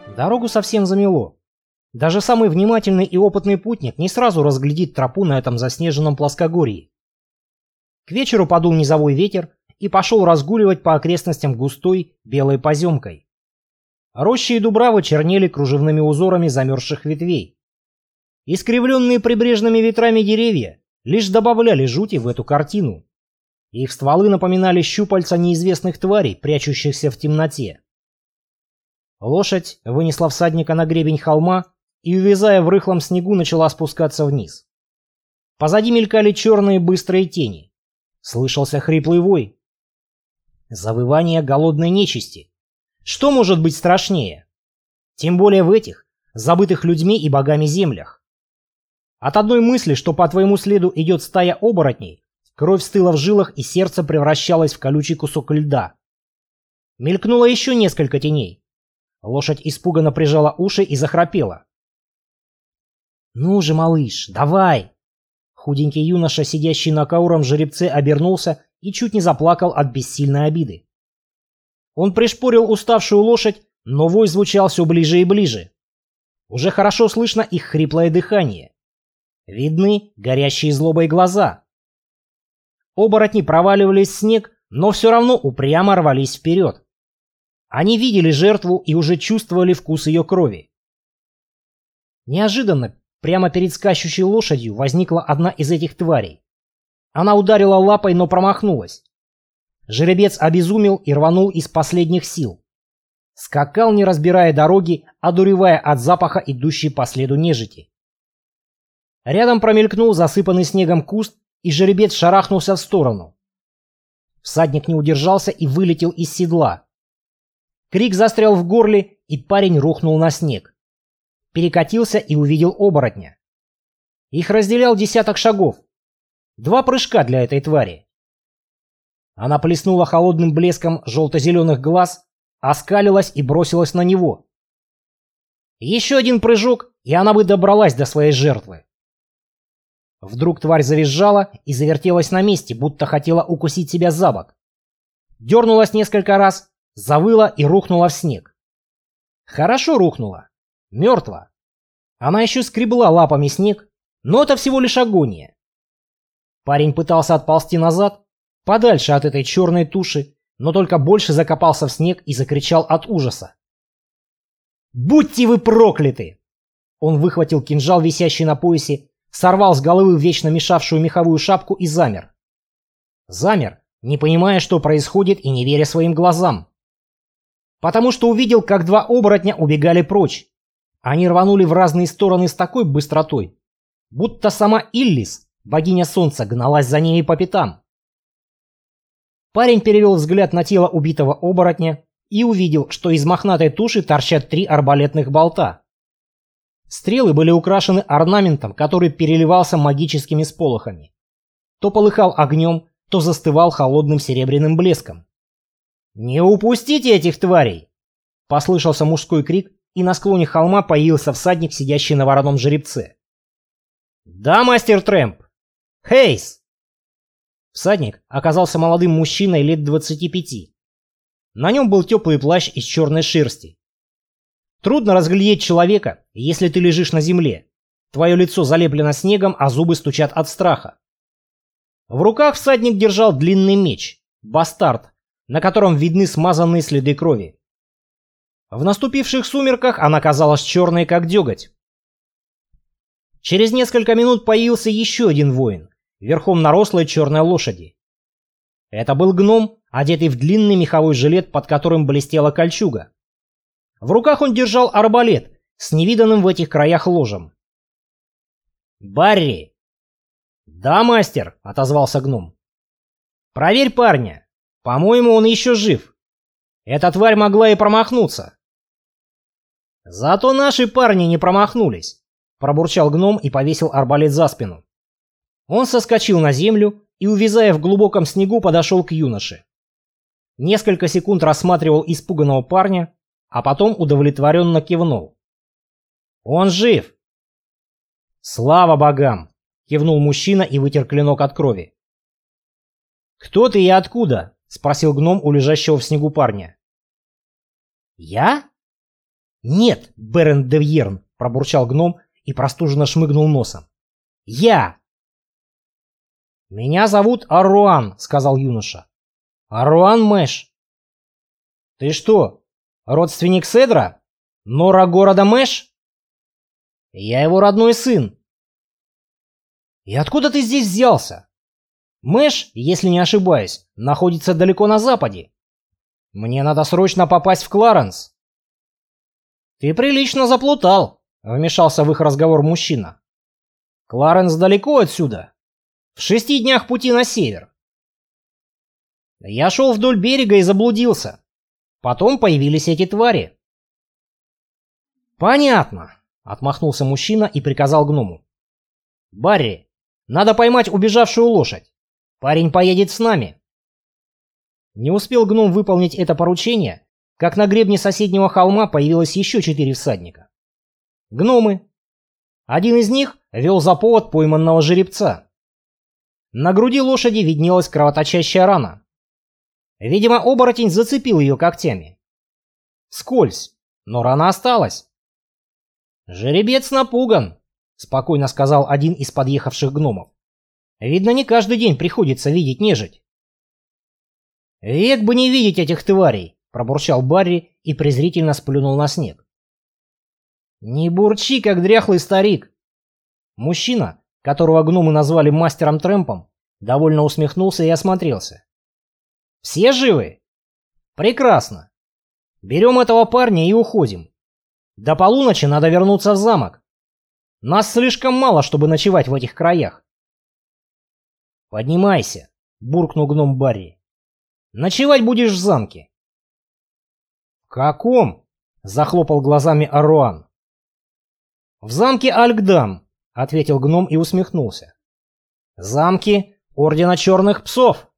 Дорогу совсем замело. Даже самый внимательный и опытный путник не сразу разглядит тропу на этом заснеженном плоскогорье. К вечеру подул низовой ветер и пошел разгуливать по окрестностям густой белой поземкой. Рощи и дубравы чернели кружевными узорами замерзших ветвей. Искривленные прибрежными ветрами деревья лишь добавляли жути в эту картину. Их стволы напоминали щупальца неизвестных тварей, прячущихся в темноте. Лошадь вынесла всадника на гребень холма и, увязая в рыхлом снегу, начала спускаться вниз. Позади мелькали черные быстрые тени. Слышался хриплый вой. Завывание голодной нечисти. Что может быть страшнее? Тем более в этих, забытых людьми и богами землях. От одной мысли, что по твоему следу идет стая оборотней, кровь стыла в жилах и сердце превращалось в колючий кусок льда. Мелькнуло еще несколько теней. Лошадь испуганно прижала уши и захрапела. «Ну же, малыш, давай!» Худенький юноша, сидящий на кауром жеребце, обернулся и чуть не заплакал от бессильной обиды. Он пришпорил уставшую лошадь, но вой звучал все ближе и ближе. Уже хорошо слышно их хриплое дыхание. Видны горящие злобой глаза. Оборотни проваливались в снег, но все равно упрямо рвались вперед. Они видели жертву и уже чувствовали вкус ее крови. Неожиданно, прямо перед скачущей лошадью, возникла одна из этих тварей. Она ударила лапой, но промахнулась. Жеребец обезумел и рванул из последних сил. Скакал, не разбирая дороги, одуревая от запаха, идущей по следу нежити. Рядом промелькнул засыпанный снегом куст, и жеребец шарахнулся в сторону. Всадник не удержался и вылетел из седла. Крик застрял в горле, и парень рухнул на снег. Перекатился и увидел оборотня. Их разделял десяток шагов. 2 прыжка для этой твари. Она плеснула холодным блеском желто-зеленых глаз, оскалилась и бросилась на него. Еще один прыжок, и она бы добралась до своей жертвы. Вдруг тварь завизжала и завертелась на месте, будто хотела укусить себя за бок. Дернулась несколько раз, завыла и рухнула в снег. Хорошо рухнула. Мертва. Она еще скребла лапами снег, но это всего лишь агония. Парень пытался отползти назад, подальше от этой черной туши, но только больше закопался в снег и закричал от ужаса. «Будьте вы прокляты!» Он выхватил кинжал, висящий на поясе, сорвал с головы вечно мешавшую меховую шапку и замер. Замер, не понимая, что происходит, и не веря своим глазам. Потому что увидел, как 2 оборотня убегали прочь. Они рванули в разные стороны с такой быстротой, будто сама Иллис, богиня солнца, гналась за ними по пятам. Парень перевел взгляд на тело убитого оборотня и увидел, что из мохнатой туши торчат 3 арбалетных болта. Стрелы были украшены орнаментом, который переливался магическими сполохами. То полыхал огнем, то застывал холодным серебряным блеском. «Не упустите этих тварей!» Послышался мужской крик, и на склоне холма появился всадник, сидящий на вороном жеребце. «Да, мастер Трэмп! Хейс!» Всадник оказался молодым мужчиной лет 25. На нем был теплый плащ из черной шерсти. Трудно разглядеть человека, если ты лежишь на земле. Твое лицо залеплено снегом, а зубы стучат от страха. В руках всадник держал длинный меч, бастард, на котором видны смазанные следы крови. В наступивших сумерках она казалась черной, как деготь. Через несколько минут появился еще один воин, верхом на рослой черной лошади. Это был гном, одетый в длинный меховой жилет, под которым блестела кольчуга. В руках он держал арбалет с невиданным в этих краях ложем. «Барри!» «Да, мастер», — отозвался гном. «Проверь парня. По-моему, он еще жив. Эта тварь могла и промахнуться». «Зато наши парни не промахнулись», — пробурчал гном и повесил арбалет за спину. Он соскочил на землю и, увязая в глубоком снегу, подошел к юноше. Несколько секунд рассматривал испуганного парня, а потом удовлетворенно кивнул. «Он жив!» «Слава богам!» — кивнул мужчина и вытер клинок от крови. «Кто ты и откуда?» — спросил гном у лежащего в снегу парня. «Я?» Нет, Берен де Вьерн, пробурчал гном и простуженно шмыгнул носом. Я! Меня зовут Аруан, сказал юноша. Аруан Мэш. Ты что, родственник Седра? Нора города Мэш? Я его родной сын. И откуда ты здесь взялся? Мэш, если не ошибаюсь, находится далеко на западе. Мне надо срочно попасть в Кларенс. Ты прилично заплутал, вмешался в их разговор мужчина. Кларенс далеко отсюда. В 6 днях пути на север. Я шел вдоль берега и заблудился. Потом появились эти твари. Понятно, отмахнулся мужчина и приказал гному. Барри, надо поймать убежавшую лошадь. Парень поедет с нами. Не успел гном выполнить это поручение, как на гребне соседнего холма появилось еще 4 всадника. Гномы. Один из них вел за повод пойманного жеребца. На груди лошади виднелась кровоточащая рана. Видимо, оборотень зацепил ее когтями. Вскользь, но рана осталась. «Жеребец напуган», — спокойно сказал один из подъехавших гномов. «Видно, не каждый день приходится видеть нежить». «Век бы не видеть этих тварей», — пробурчал Барри и презрительно сплюнул на снег. «Не бурчи, как дряхлый старик». Мужчина, которого гномы назвали мастером Трэмпом, довольно усмехнулся и осмотрелся. «Все живы? Прекрасно. Берем этого парня и уходим. До полуночи надо вернуться в замок. Нас слишком мало, чтобы ночевать в этих краях». «Поднимайся», — буркнул гном Барри. «Ночевать будешь в замке». «В каком?» — захлопал глазами Аруан. «В замке Алькдам», — ответил гном и усмехнулся. «Замки Ордена Черных Псов».